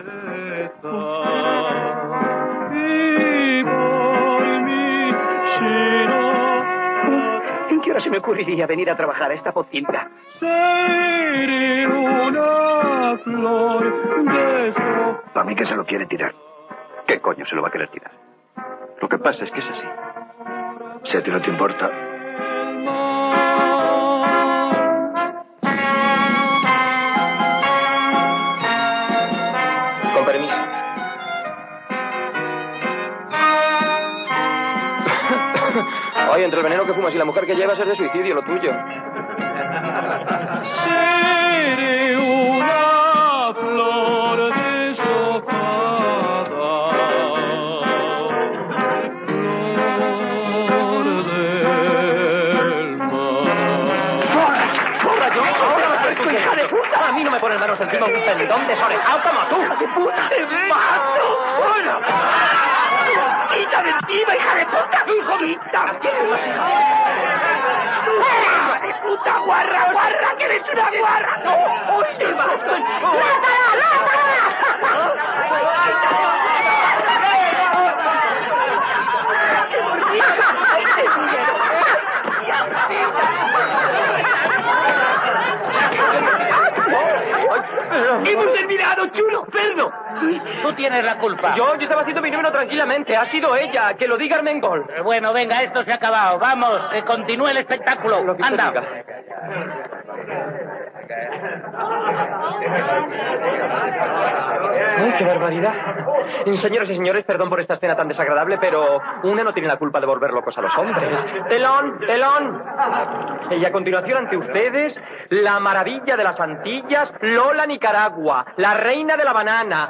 ¿En qué hora se me ocurriría venir a trabajar a esta pocinta? Seré una flor de eso. Para mí que se lo quiere tirar. ¿Qué coño se lo va a querer tirar? Lo que pasa es que es así. Si a ti no te importa. Con permiso. Oye, entre el veneno que fumas y la mujer que llevas es de suicidio, lo tuyo. Seré una flor deshojada, flor del mar. ¡Corra, yo! ¡Ahora vas a ver tú hija de puta! A mí no me ponen manos encima un pendón desorejado como tú. ¡Hija de puta! ¡Te mato! ¡Fuera! ¡Quítame encima, hija de puta! ¡Hijita! ¡Hija de puta, guarra, guarra! ¡Que eres una guarra! ¡No! ¡Uy, te mato! ¡Látala, látala! ¡Hemos terminado, chulo! ¡Perno! Tú tienes la culpa. Yo estaba haciendo mi número tranquilamente. Ha sido ella. Que lo diga Armengol. Bueno, venga, esto se ha acabado. Vamos, que continúe el espectáculo. Anda. ¡Ay, qué barbaridad! Señoras y señores, perdón por esta escena tan desagradable, pero una no tiene la culpa de volver locos a los hombres. ¡Telón! ¡Telón! Y a continuación ante ustedes, la maravilla de las Antillas, Lola Nicaragua, la reina de la banana.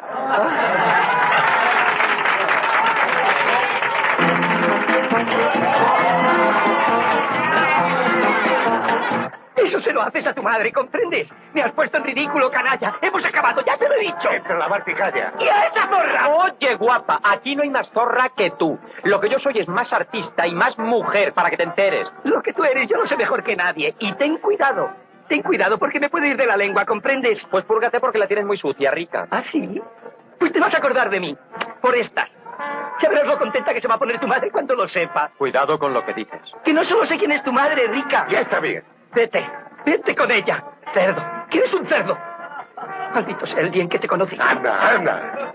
Eso se lo haces a tu madre, ¿comprendes? Me has puesto en ridículo, canalla. Hemos acabado, ya te lo he dicho. Pero la marpicalla. ¡Y a esa zorra! Oye, guapa, aquí no hay más zorra que tú. Lo que yo soy es más artista y más mujer, para que te enteres. Lo que tú eres, yo lo sé mejor que nadie. Y ten cuidado. Ten cuidado porque me puede ir de la lengua, ¿comprendes? Pues púrgate porque la tienes muy sucia, rica. ¿Ah, sí? Pues te vas a acordar de mí. Por estas. Ya verás lo contenta que se va a poner tu madre cuando lo sepa. Cuidado con lo que dices. Que no solo sé quién es tu madre, rica. Ya está bien. Vete. Vete con ella. Cerdo. ¿Quién es un cerdo? Maldito sea el día en que te conocí. Anda, anda.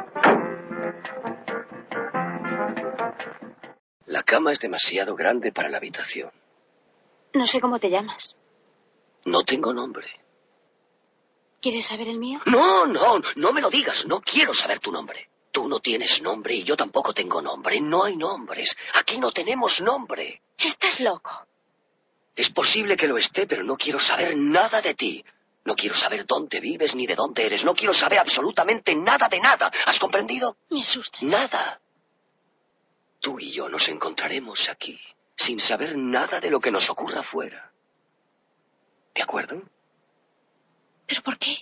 La cama es demasiado grande para la habitación. No sé cómo te llamas. No tengo nombre. ¿Quieres saber el mío? No me lo digas. No quiero saber tu nombre. Tú no tienes nombre y yo tampoco tengo nombre. No hay nombres. Aquí no tenemos nombre. Estás loco. Es posible que lo esté, pero no quiero saber nada de ti. No quiero saber dónde vives ni de dónde eres. No quiero saber absolutamente nada de nada. ¿Has comprendido? Me asustas. Nada. Tú y yo nos encontraremos aquí, sin saber nada de lo que nos ocurra afuera. ¿De acuerdo? ¿Pero por qué?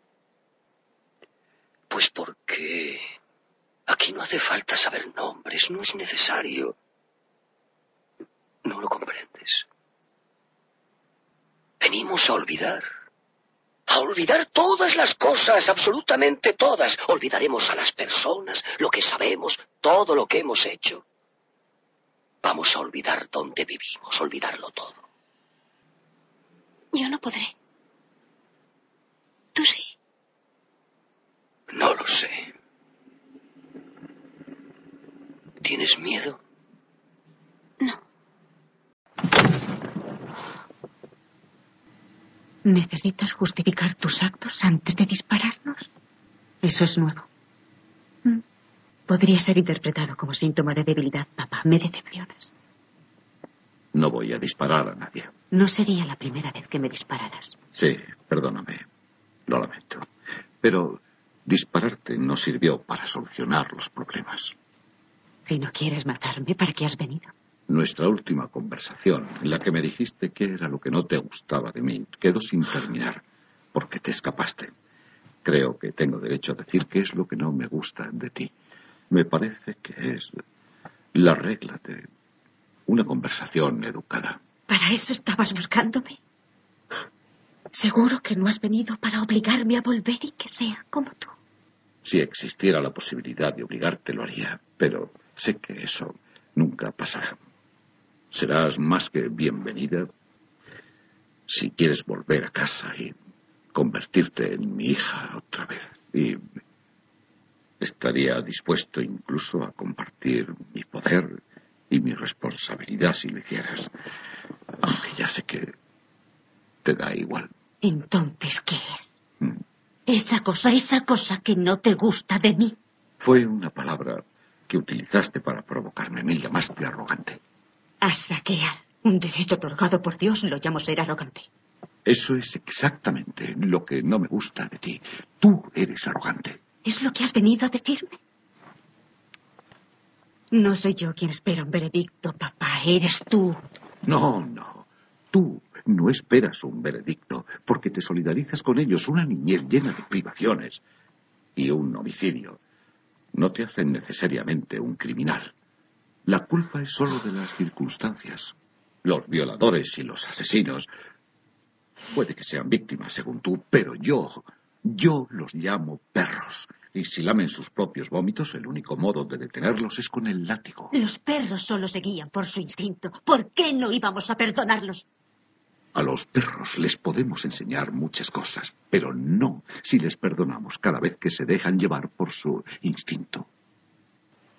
Pues porque aquí no hace falta saber nombres. No es necesario. No lo comprendes. Venimos a olvidar. A olvidar todas las cosas, absolutamente todas. Olvidaremos a las personas, lo que sabemos, todo lo que hemos hecho. Vamos a olvidar dónde vivimos, olvidarlo todo. Yo no podré. Tú sí. No lo sé. ¿Tienes miedo? No. ¿Necesitas justificar tus actos antes de dispararnos? Eso es nuevo. Podría ser interpretado como síntoma de debilidad, papá. Me decepcionas. No voy a disparar a nadie. No sería la primera vez que me dispararas. Sí, perdóname. Lo lamento. Pero dispararte no sirvió para solucionar los problemas. Si no quieres matarme, ¿para qué has venido? Nuestra última conversación, en la que me dijiste qué era lo que no te gustaba de mí, quedó sin terminar, porque te escapaste. Creo que tengo derecho a decir qué es lo que no me gusta de ti. Me parece que es la regla de una conversación educada. ¿Para eso estabas buscándome? ¿Seguro que no has venido para obligarme a volver y que sea como tú? Si existiera la posibilidad de obligarte, lo haría, pero sé que eso nunca pasará. Serás más que bienvenida si quieres volver a casa y convertirte en mi hija otra vez. Y estaría dispuesto incluso a compartir mi poder y mi responsabilidad si lo hicieras. Aunque ya sé que te da igual. Entonces, ¿qué es? Esa cosa que no te gusta de mí. Fue una palabra que utilizaste para provocarme. Me llamaste arrogante. A saquear. Un derecho otorgado por Dios lo llamo ser arrogante. Eso es exactamente lo que no me gusta de ti. Tú eres arrogante. ¿Es lo que has venido a decirme? No soy yo quien espera un veredicto, papá. Eres tú. No. Tú no esperas un veredicto porque te solidarizas con ellos. Una niñez llena de privaciones y un homicidio no te hacen necesariamente un criminal. La culpa es solo de las circunstancias. Los violadores y los asesinos puede que sean víctimas, según tú, pero yo los llamo perros. Y si lamen sus propios vómitos, el único modo de detenerlos es con el látigo. Los perros solo se guían por su instinto. ¿Por qué no íbamos a perdonarlos? A los perros les podemos enseñar muchas cosas, pero no si les perdonamos cada vez que se dejan llevar por su instinto.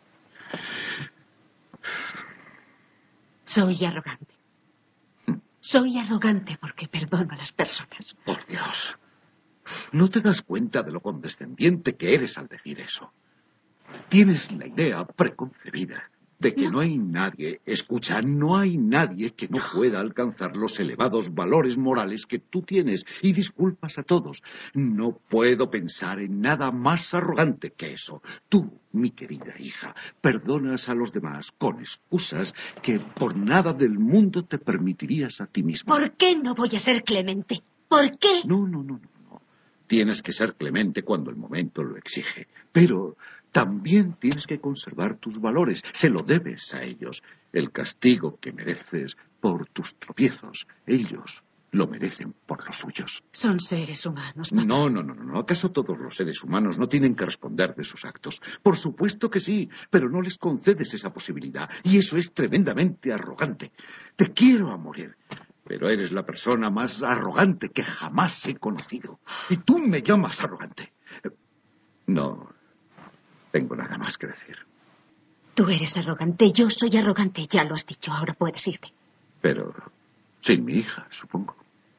Soy arrogante. Soy arrogante porque perdono a las personas. Por Dios. ¿No te das cuenta de lo condescendiente que eres al decir eso? Tienes la idea preconcebida de que no hay nadie, escucha, no hay nadie que no pueda alcanzar los elevados valores morales que tú tienes. Y disculpas a todos. No puedo pensar en nada más arrogante que eso. Tú, mi querida hija, perdonas a los demás con excusas que por nada del mundo te permitirías a ti misma. ¿Por qué no voy a ser clemente? ¿Por qué? No. Tienes que ser clemente cuando el momento lo exige. Pero también tienes que conservar tus valores. Se lo debes a ellos. El castigo que mereces por tus tropiezos, ellos lo merecen por los suyos. Son seres humanos, papá. No. ¿Acaso todos los seres humanos no tienen que responder de sus actos? Por supuesto que sí, pero no les concedes esa posibilidad. Y eso es tremendamente arrogante. Te quiero a morir. Pero eres la persona más arrogante que jamás he conocido. Y tú me llamas arrogante. No tengo nada más que decir. Tú eres arrogante, yo soy arrogante. Ya lo has dicho, ahora puedes irte. Pero sin mi hija, supongo.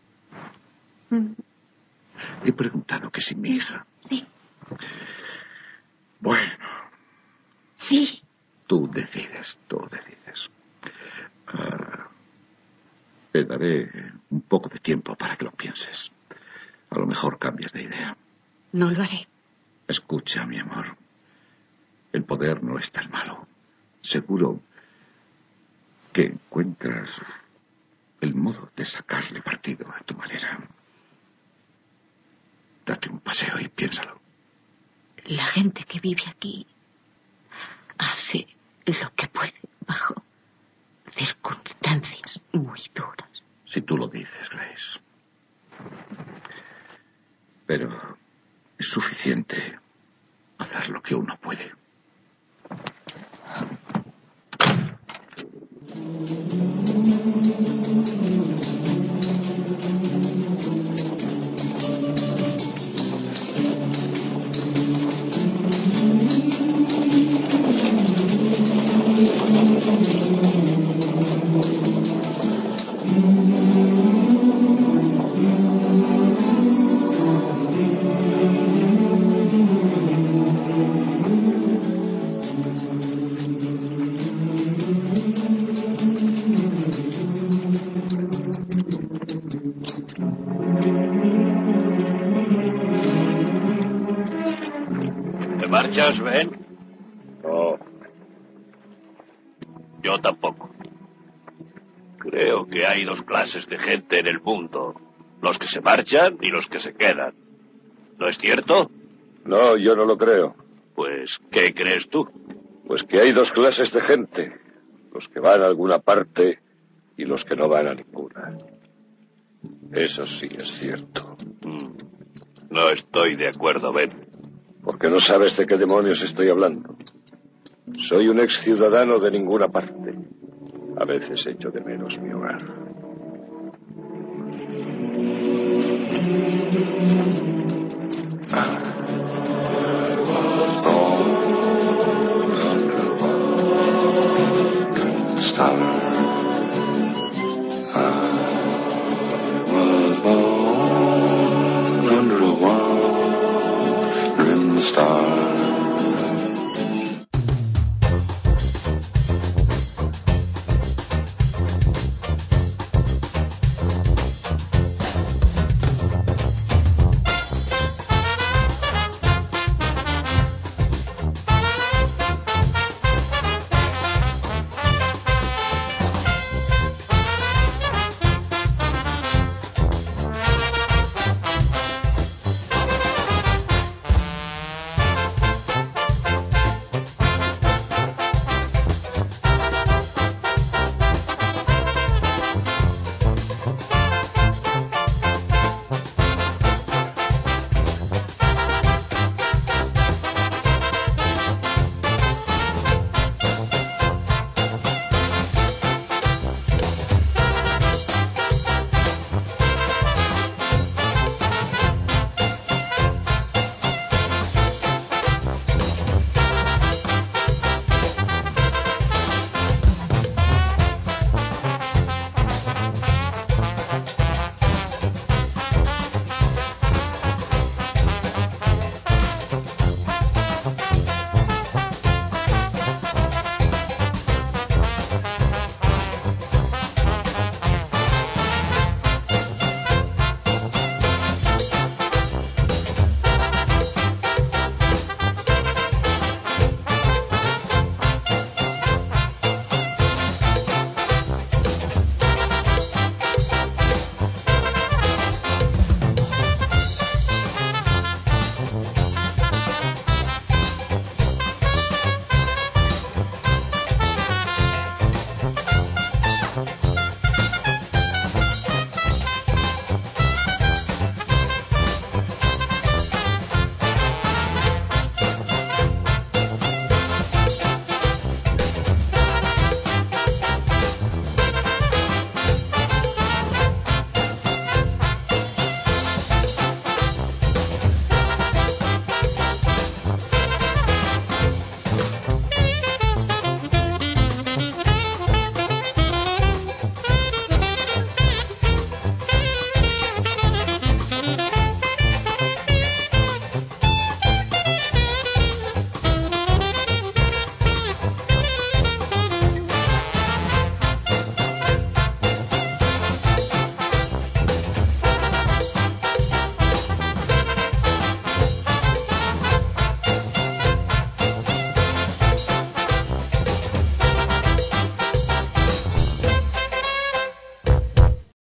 He preguntado que sin mi hija. Sí. Bueno. Sí. Tú decides. Te daré un poco de tiempo para que lo pienses. A lo mejor cambias de idea. No lo haré. Escucha, mi amor. El poder no es tan malo. Seguro que encuentras el modo de sacarle partido a tu manera. Date un paseo y piénsalo. La gente que vive aquí hace lo que puede bajo circunstancias muy duras. Si tú lo dices, Grace. Pero es suficiente hacer lo que uno puede. ¿Te marchas, Ben? No. Yo tampoco. Creo que hay dos clases de gente en el mundo. Los que se marchan y los que se quedan. ¿No es cierto? No, yo no lo creo. Pues, ¿qué crees tú? Pues que hay dos clases de gente. Los que van a alguna parte y los que no van a ninguna. Eso sí es cierto. No estoy de acuerdo, Ben. Porque no sabes de qué demonios estoy hablando. Soy un ex ciudadano de ninguna parte. A veces echo de menos mi hogar.